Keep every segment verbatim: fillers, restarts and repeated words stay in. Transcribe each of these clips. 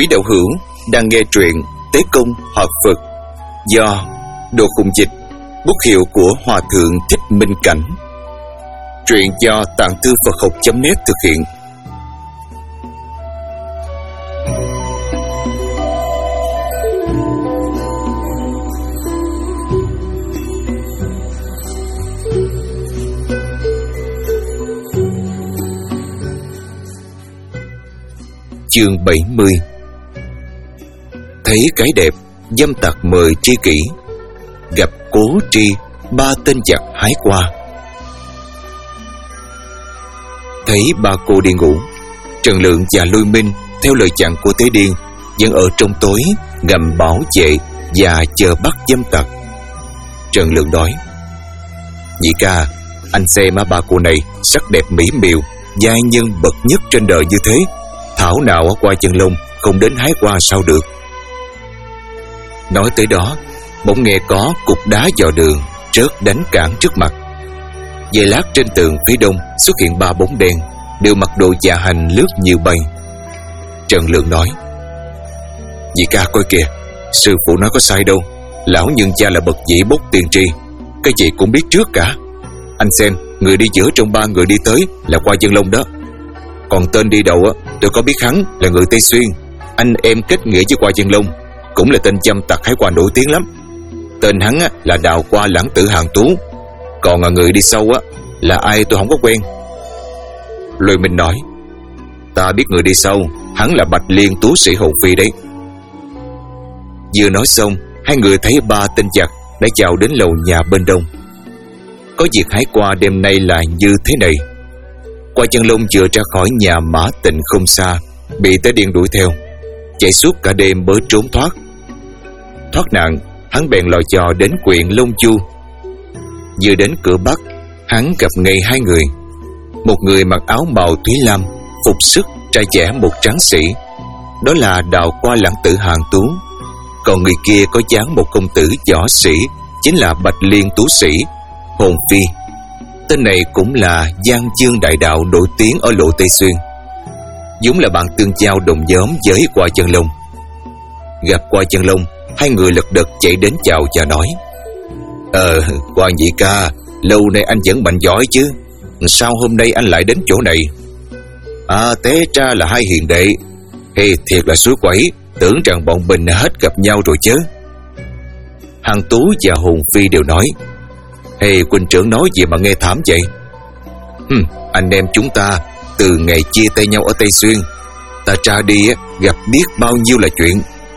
Quý đạo hữu đang nghe truyện Tế Công Hợp Phật do Đồ Khùng Dịch, bút hiệu của Hòa Thượng Thích Minh Cảnh. Truyện do Tạng Thư Phật Học chấm net thực hiện. Chương bảy mươi. Thấy cái đẹp, dâm tặc mời tri kỷ. Gặp cố tri, ba tên giặc hái qua. Thấy ba cô đi ngủ, Trần Lượng và Lôi Minh theo lời dặn của Tế Điên vẫn ở trong tối ngầm bảo vệ và chờ bắt dâm tặc. Trần Lượng nói: "Nhị ca, anh xem ba cô này sắc đẹp mỹ miều, giai nhân bậc nhất trên đời như thế, thảo nào ở qua chân lông không đến hái qua sao được." Nói tới đó, bỗng nghe có cục đá dò đường rớt đánh cản trước mặt. Về lát trên tường phía đông xuất hiện ba bóng đen, đều mặc đồ dạ hành lướt như bay. Trần Lượng nói: "Nhị ca coi kìa, sư phụ nói có sai đâu. Lão nhân cha là bậc dĩ bốc tiên tri, cái gì cũng biết trước cả. Anh xem, người đi giữa trong ba người đi tới là qua chân lông đó. Còn tên đi đầu á, tôi có biết hắn là người Tây Xuyên, anh em kết nghĩa với qua chân lông, cũng là tên dâm tặc hái qua nổi tiếng lắm. Tên hắn á, là Đào Qua Lãng Tử Hàng Tú. Còn là người đi sau á, là ai tôi không có quen." Lôi Minh nói: "Ta biết người đi sau, hắn là Bạch Liên Tú Sĩ Hồn Phi đấy." Vừa nói xong, hai người thấy ba tên giặc đã chào đến lầu nhà bên đông. Có việc hái qua đêm nay là như thế này. Qua chân lông vừa ra khỏi nhà Mã Tịnh không xa, bị Tế Điên đuổi theo, chạy suốt cả đêm mới trốn thoát. Thoát nạn, hắn bèn lò dò đến huyện Long Chu. Vừa đến cửa Bắc, hắn gặp ngay hai người. Một người mặc áo màu thúy lam, phục sức trai trẻ một tráng sĩ, đó là Đào Qua Lãng Tử Hàng Tú. Còn người kia có dáng một công tử võ sĩ, chính là Bạch Liên Tú Sĩ Hồn Phi. Tên này cũng là Giang Dương đại đạo nổi tiếng ở lộ Tây Xuyên, vốn là bạn tương giao đồng nhóm với Qua Chân Lông. Gặp Qua Chân Lông, hai người lật đật chạy đến chào và nói: Ờ, Qua nhị ca, lâu nay anh vẫn mạnh giỏi chứ, sao hôm nay anh lại đến chỗ này?" "À, té ra là hai hiền đệ. Hey, thiệt là suối quẩy, tưởng rằng bọn mình hết gặp nhau rồi chứ." Hàng Tú và Hồn Phi đều nói: "Hey, huynh trưởng nói gì mà nghe thảm vậy?" Hừm, anh em chúng ta từ ngày chia tay nhau ở Tây Xuyên, ta ra đi gặp biết bao nhiêu là chuyện."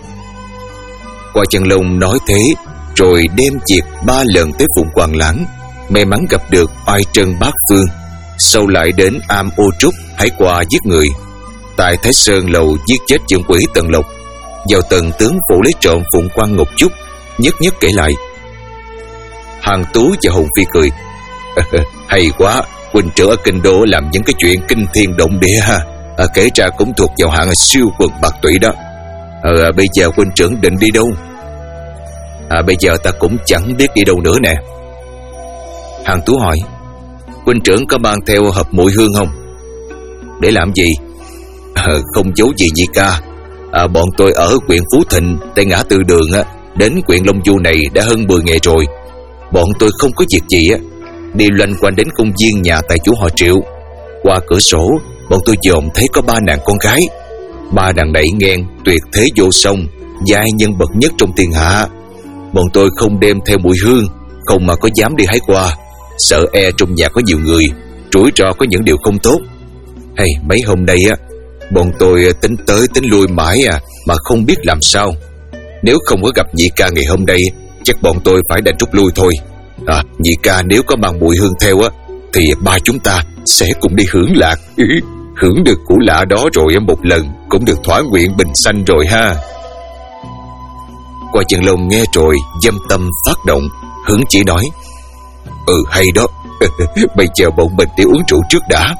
Qua Chân Lông nói thế, rồi đem việc ba lần tới vùng Hoàng Lãng, may mắn gặp được oai trân bát phương, sau lại đến am Ô Trúc hãy qua giết người, tại Thái Sơn lầu giết chết trưởng quỷ Tần Lộc, vào Tần tướng phủ lấy trộm phụng quan ngọc trúc, nhất nhất kể lại. Hàng Tú và Hồn Phi cười: "Hay quá, huynh trưởng ở kinh đô làm những cái chuyện kinh thiên động địa ha, à, kể ra cũng thuộc vào hạng siêu quần bạc tụy đó. Ờ, bây giờ huynh trưởng định đi đâu?" À, "Bây giờ ta cũng chẳng biết đi đâu nữa nè." Hàng Tú hỏi: "Huynh trưởng có mang theo hộp mùi hương không?" "Để làm gì?" À, "Không giấu gì nhị ca, à, bọn tôi ở huyện Phú Thịnh tại ngã tư đường á, đến huyện Long Du này đã hơn mười ngày rồi. Bọn tôi không có việc gì á, đi loanh quanh đến công viên nhà tài chủ họ Triệu. Qua cửa sổ, bọn tôi dòm thấy có ba nàng con gái. Ba nàng này ngang tuyệt thế vô song, giai nhân bậc nhất trong thiên hạ. Bọn tôi không đem theo mùi hương, không mà có dám đi hái qua, sợ e trong nhà có nhiều người, rủi ro có những điều không tốt. Hay mấy hôm nay á, bọn tôi tính tới tính lui mãi à, mà không biết làm sao. Nếu không có gặp nhị ca ngày hôm nay, chắc bọn tôi phải đành rút lui thôi. À, nhị ca nếu có mang mùi hương theo á, thì ba chúng ta sẽ cùng đi hưởng lạc. Hưởng được củ lạ đó rồi một lần, cũng được thỏa nguyện bình sanh rồi ha." Qua Chân Lông nghe rồi dâm tâm phát động, hứng chỉ nói: "Ừ, hay đó. Bây giờ bọn mình đi uống rượu trước đã."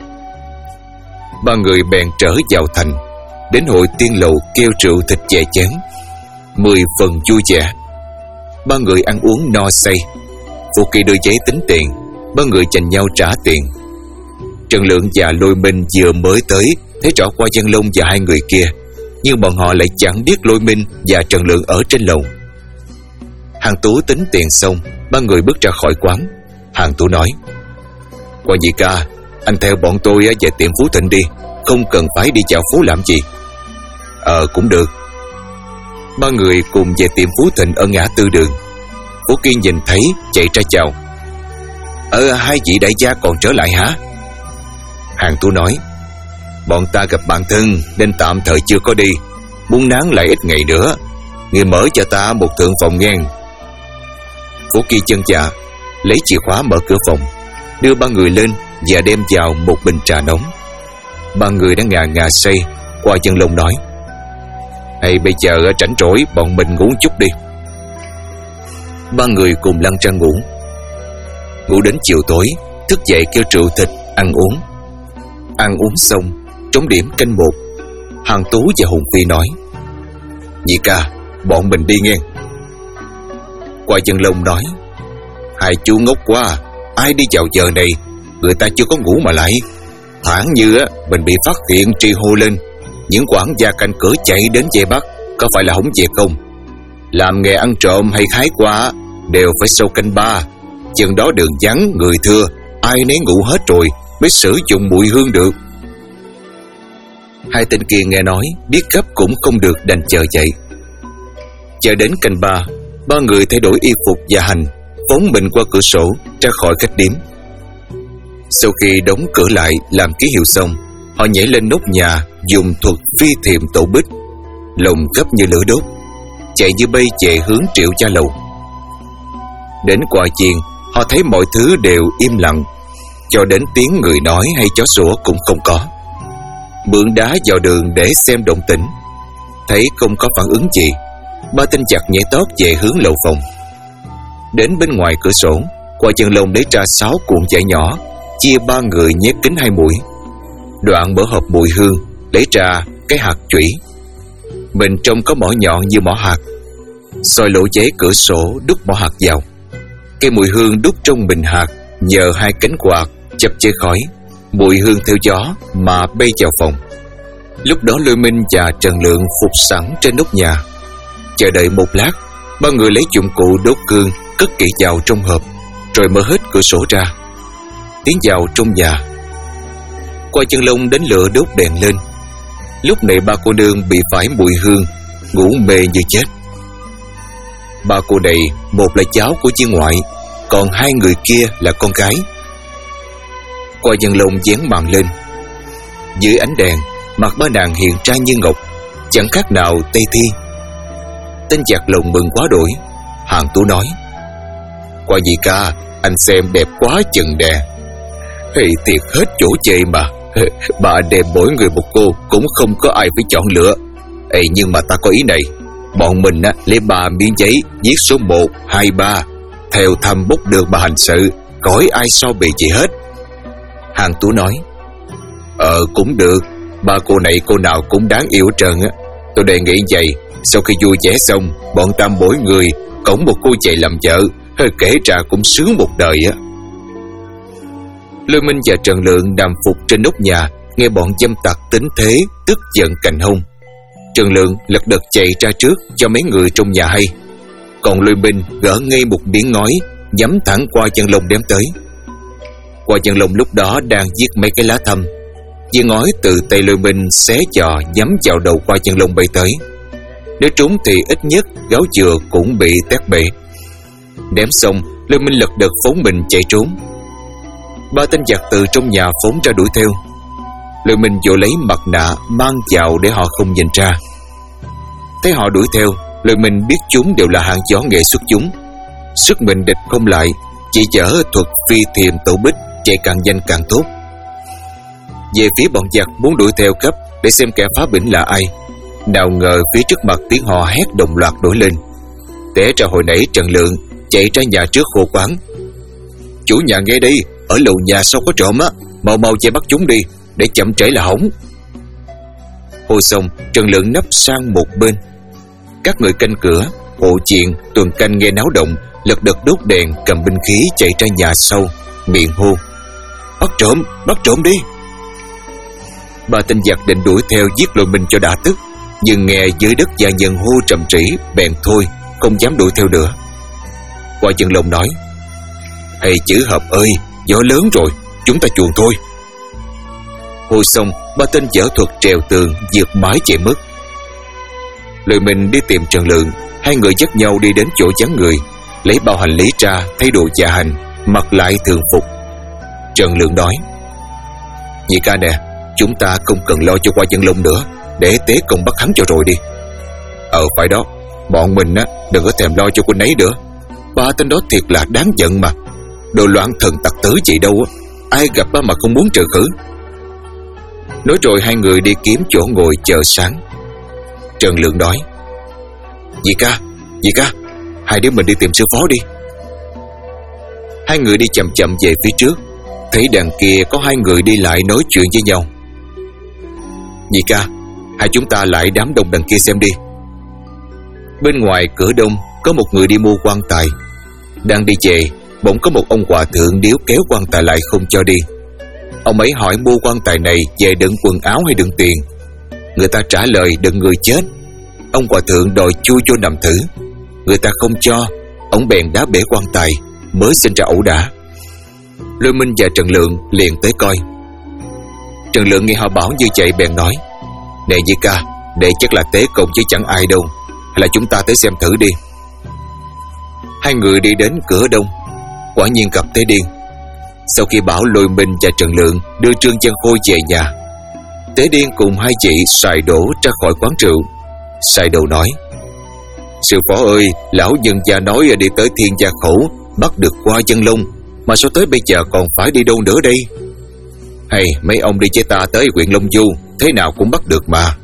Ba người bèn trở vào thành, đến hội tiên lầu kêu rượu thịt chè chén, mười phần vui vẻ. Ba người ăn uống no say. Phụ Kỳ đưa giấy tính tiền, ba người chành nhau trả tiền. Trần Lượng và Lôi Minh vừa mới tới, thấy rõ Qua Chân Lông và hai người kia, nhưng bọn họ lại chẳng biết Lôi Minh và Trần Lượng ở trên lầu. Hàng Tú tính tiền xong, ba người bước ra khỏi quán. Hàng Tú nói: Quan nhị ca, anh theo bọn tôi về tiệm Phú Thịnh đi, không cần phải đi dạo phố làm gì. Ờ cũng được. Ba người cùng về tiệm Phú Thịnh ở ngã tư đường. Phú Kiên nhìn thấy chạy ra chào: Ờ hai vị đại gia còn trở lại hả? Hàng Tú nói: Bọn ta gặp bạn thân nên tạm thời chưa có đi, muốn nán lại ít ngày nữa. Người mở cho ta một thượng phòng ngang. Phú Kiên chân dạ, lấy chìa khóa mở cửa phòng, đưa ba người lên và đem vào một bình trà nóng. Ba người đã ngà ngà say. Qua Chân Long nói: Hay bây giờ rảnh rỗi bọn mình ngủ chút đi. Ba người cùng lăn ra ngủ. Ngủ đến chiều tối, thức dậy kêu rượu thịt ăn uống. Ăn uống xong, trống điểm canh một, Hàng Tú và Hùng Phi nói: Nhị ca, bọn mình đi nghe. Qua Chân Long nói: Hai chú ngốc quá, ai đi vào giờ này, người ta chưa có ngủ mà lại. Thoảng như á mình bị phát hiện tri hô lên, những quản gia canh cửa chạy đến vây bắt, có phải là hỏng việc không? Làm nghề ăn trộm hay hái qua đều phải sau canh ba. Chừng đó đường vắng người thưa, ai nấy ngủ hết rồi mới sử dụng mùi hương được. Hai tên kia nghe nói biết gấp cũng không được, đành chờ dậy. Chờ đến canh ba, ba người thay đổi y phục và hành, phóng mình qua cửa sổ ra khỏi khách điếm. Sau khi đóng cửa lại làm ký hiệu xong, họ nhảy lên nóc nhà dùng thuật phi thiềm tổ bích, lòng gấp như lửa đốt, chạy như bay về hướng Triệu Gia Lầu. Đến qua chiên, họ thấy mọi thứ đều im lặng, cho đến tiếng người nói hay chó sủa cũng không có. Mượn đá vào đường để xem động tĩnh, thấy không có phản ứng gì, ba tên giặc nhảy tót về hướng lầu phòng. Đến bên ngoài cửa sổ, Qua Chân Long lấy ra sáu cuộn dải nhỏ, chia ba người nhét kính hai mũi. Đoạn mở hộp mùi hương, lấy ra cái hạt chủy, bên trong có mỏ nhọn như mỏ hạt. Soi lỗ giấy cửa sổ đút mỏ hạt vào. Cây mùi hương đút trong bình hạt, nhờ hai cánh quạt chập chới khói, mùi hương theo gió mà bay vào phòng. Lúc đó Lôi Minh và Trần Lượng phục sẵn trên nóc nhà. Chờ đợi một lát, ba người lấy dụng cụ đốt hương cất kỹ vào trong hộp, rồi mở hết cửa sổ ra, tiến vào trong nhà. Qua Chân Long đến lửa đốt đèn lên. Lúc này ba cô nương bị phải mùi hương, ngủ mê như chết. Ba cô này, một là cháu của chị ngoại, còn hai người kia là con gái. Qua Chân Long dán màn lên. Dưới ánh đèn, mặt ba nàng hiện ra như ngọc, chẳng khác nào Tây Thi. Tên giặc lòng mừng quá đổi. Hàng Tú nói: Qua nhị ca, anh xem đẹp quá chừng đè. Thì thiệt hết chỗ chê mà. Ba anh em mỗi người một cô, cũng không có ai phải chọn lựa. Ê, nhưng mà ta có ý này. Bọn mình á, lấy ba miếng giấy viết số một, hai, ba, theo thăm bút đường mà hành sự, khỏi ai so bì gì hết. Hàng Tú nói: Ờ cũng được, ba cô này cô nào cũng đáng yêu trơn á. Tôi đề nghị vậy, sau khi vui vẻ xong, bọn ta mỗi người cõng một cô chạy làm vợ, kể ra cũng sướng một đời á. Lôi Minh và Trần Lượng nằm phục trên nóc nhà, nghe bọn dâm tặc tính thế, tức giận cành hông. Trần Lượng lật đật chạy ra trước cho mấy người trong nhà hay, còn Lôi Minh gỡ ngay một miếng ngói nhắm thẳng Qua Chân Long đem tới. Qua Chân Long lúc đó đang viết mấy cái lá thăm, viên ngói từ tay Lôi Minh xé giò nhắm vào đầu Qua Chân Long bay tới. Nếu trúng thì ít nhất gáo dừa cũng bị tét bể. Ném xong, Lôi Minh lật đật phóng mình chạy trốn. Ba tên giặc từ trong nhà phóng ra đuổi theo. Lôi Minh vội lấy mặt nạ mang vào để họ không nhìn ra. Thấy họ đuổi theo, Lôi Minh biết chúng đều là hạng võ nghệ xuất chúng, sức mình địch không lại, chỉ dở thuật phi thiềm tổ bích chạy càng nhanh càng tốt. Về phía bọn giặc muốn đuổi theo cấp để xem kẻ phá bỉnh là ai, nào ngờ phía trước mặt tiếng hò hét đồng loạt nổi lên. Té ra hồi nãy Trần Lượng chạy ra nhà trước hô quán: Chủ nhà nghe đi, ở lầu nhà sau có trộm á, mau mau chạy bắt chúng đi, để chậm trễ là hỏng. Hô xong, Trần Lượng nấp sang một bên. Các người canh cửa, hộ chiện, tuần canh nghe náo động, lật đật đốt đèn, cầm binh khí chạy ra nhà sau, miệng hô: Bắt trộm, bắt trộm đi. Ba tên giặc định đuổi theo giết Lôi Minh cho đã tức, nhưng nghe dưới đất gia nhân hô trầm trĩ, bèn thôi, không dám đuổi theo nữa. Qua Chân Long nói: "Thầy chữ Hợp ơi, gió lớn rồi, chúng ta chuồn thôi." Hô xong, ba tên dở thuật trèo tường vượt mái chạy mất. Lôi Minh đi tìm Trần Lượng. Hai người dắt nhau đi đến chỗ vắng người, lấy bao hành lý ra, thay đồ dạ hành, mặc lại thường phục. Trần Lượng nói: "Nhị ca nè, chúng ta không cần lo cho Qua Chân Long nữa, để tế công bắt hắn cho rồi đi." "Ờ phải đó, bọn mình á đừng có thèm lo cho quân ấy nữa. Ba tên đó thiệt là đáng giận mà. Đồ loạn thần tặc tử vậy đâu á, ai gặp ba mà không muốn trừ khử." Nói rồi hai người đi kiếm chỗ ngồi chờ sáng. Trần Lượng nói: "Dì ca, dì ca, hai đứa mình đi tìm sư phó đi." Hai người đi chậm chậm về phía trước, thấy đằng kia có hai người đi lại nói chuyện với nhau. "Dì ca, hai chúng ta lại đám đông đằng kia xem đi." Bên ngoài cửa đông có một người đi mua quan tài. Đang đi về, bỗng có một ông hòa thượng điếu kéo quan tài lại không cho đi. Ông ấy hỏi mua quan tài này về đựng quần áo hay đựng tiền. Người ta trả lời đựng người chết. Ông hòa thượng đòi chui vô nằm thử. Người ta không cho, ông bèn đá bể quan tài, mới sinh ra ẩu đả. Lôi Minh và Trần Lượng liền tới coi. Trần Lượng nghe họ bảo như vậy bèn nói: "Nè Di ca, đây chắc là tế công chứ chẳng ai đâu, hay là chúng ta tới xem thử đi." Hai người đi đến cửa đông, quả nhiên gặp Tế Điên. Sau khi bảo Lôi Minh và Trần Lượng đưa Trương Văn Khôi về nhà, Tế Điên cùng hai chị xài đổ ra khỏi quán rượu. Xài đầu nói: "Sư phó ơi, lão nhân gia nói đi tới Thiên Gia Khẩu bắt được Qua Chân Long, mà sao tới bây giờ còn phải đi đâu nữa đây?" "Hay mấy ông đi với ta tới huyện Long Du, thế nào cũng bắt được mà."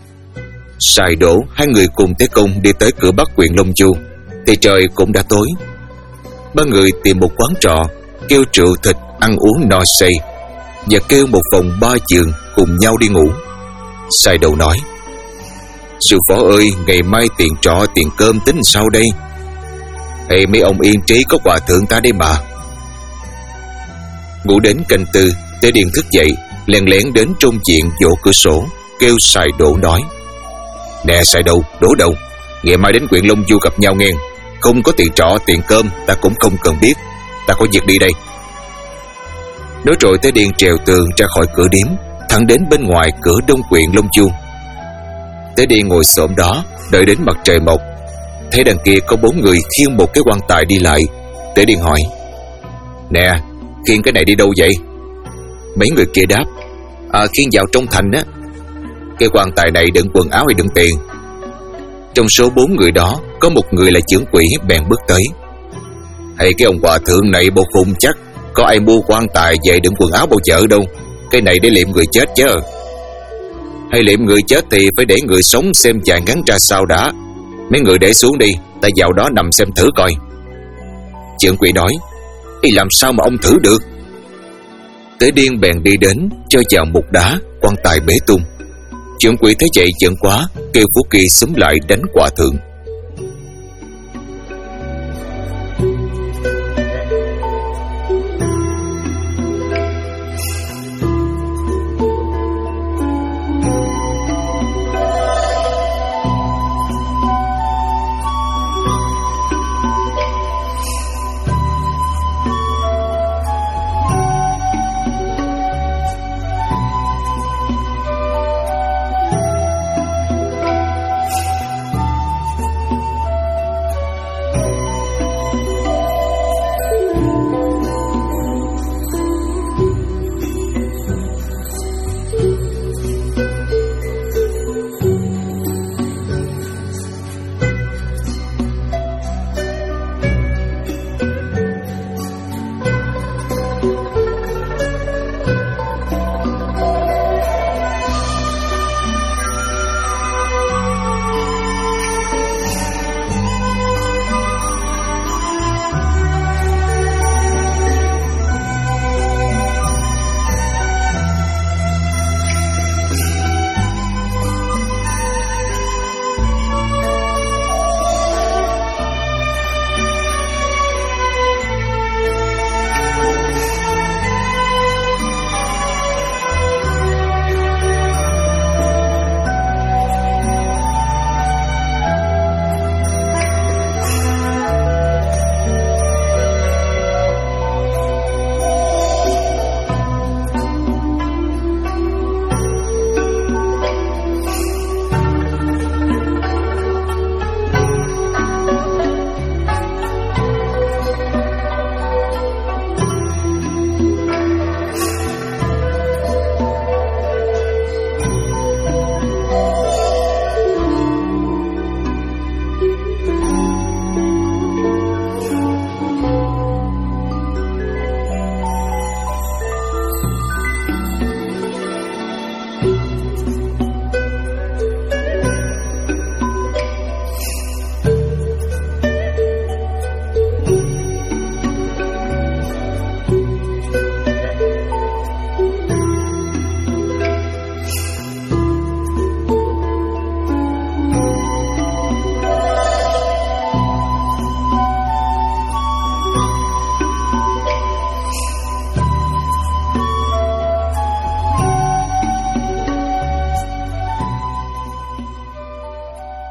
Xài đổ hai người cùng Tế Công đi tới cửa bắc huyện Long Du thì trời cũng đã tối. Ba người tìm một quán trọ, kêu rượu thịt ăn uống no say, và kêu một phòng ba giường cùng nhau đi ngủ. Xài đầu nói: "Sư phó ơi, ngày mai tiền trọ tiền cơm tính sao đây?" "Hay mấy ông yên trí, có hòa thượng ta đây mà." Ngủ đến canh tư, Tế Điên thức dậy, lén lén đến trong viện vỗ cửa sổ, kêu Xài Đỗ nói: "Nè Xài Đầu, Đỗ Đầu, ngày mai đến huyện Long Du gặp nhau nghe. Không có tiền trọ tiền cơm ta cũng không cần biết, ta có việc đi đây." Nói rồi Tế Điên trèo tường ra khỏi cửa điếm, thẳng đến bên ngoài cửa đông huyện Long Du. Tế Điên ngồi xổm đó đợi đến mặt trời mọc. Thấy đằng kia có bốn người khiêng một cái quan tài đi lại. Tế Điên hỏi: "Nè, khiêng cái này đi đâu vậy?" Mấy người kia đáp: "À, khiêng vào trong thành á." "Cái quan tài này đựng quần áo hay đựng tiền?" Trong số bốn người đó có một người là chưởng quỷ, bèn bước tới: "Hay cái ông hòa thượng này bộ khùng chắc, có ai mua quan tài về đựng quần áo bao giờ đâu. Cái này để liệm người chết chứ." "Hay liệm người chết thì phải để người sống xem dài ngắn ra sao đã. Mấy người để xuống đi, ta vào đó nằm xem thử coi." Chưởng quỷ nói: "Ý làm sao mà ông thử được?" Tế Điên bèn đi đến, cho vào một đá, quan tài bể tung. Chưởng quỷ thấy vậy giận quá, kêu Phú Kỳ xúm lại đánh hòa thượng.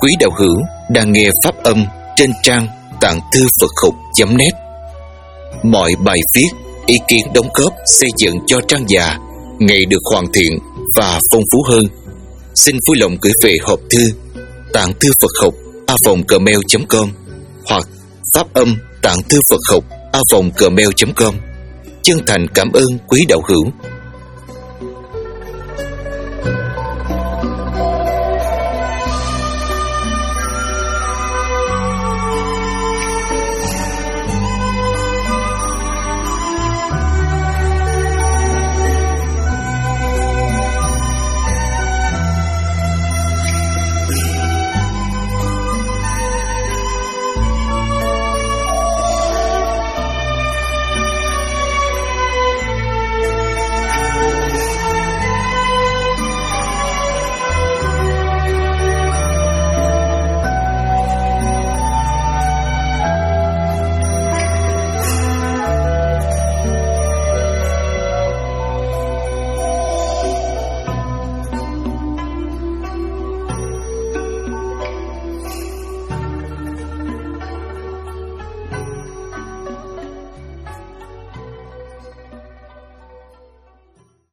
Quý đạo hữu đang nghe pháp âm trên trang tạng thư Phật học chấm net. Mọi bài viết, ý kiến đóng góp xây dựng cho trang già ngày được hoàn thiện và phong phú hơn. Xin vui lòng gửi về hộp thư tạng thư Phật học a vòng gmail chấm com hoặc pháp âm tạng thư Phật học a vòng gmail chấm com. Chân thành cảm ơn quý đạo hữu.